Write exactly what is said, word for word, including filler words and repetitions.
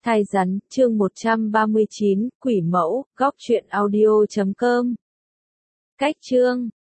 Thai rắn, chương một trăm ba mươi chín, quỷ mẫu, góc truyện audio chấm com. Cách chương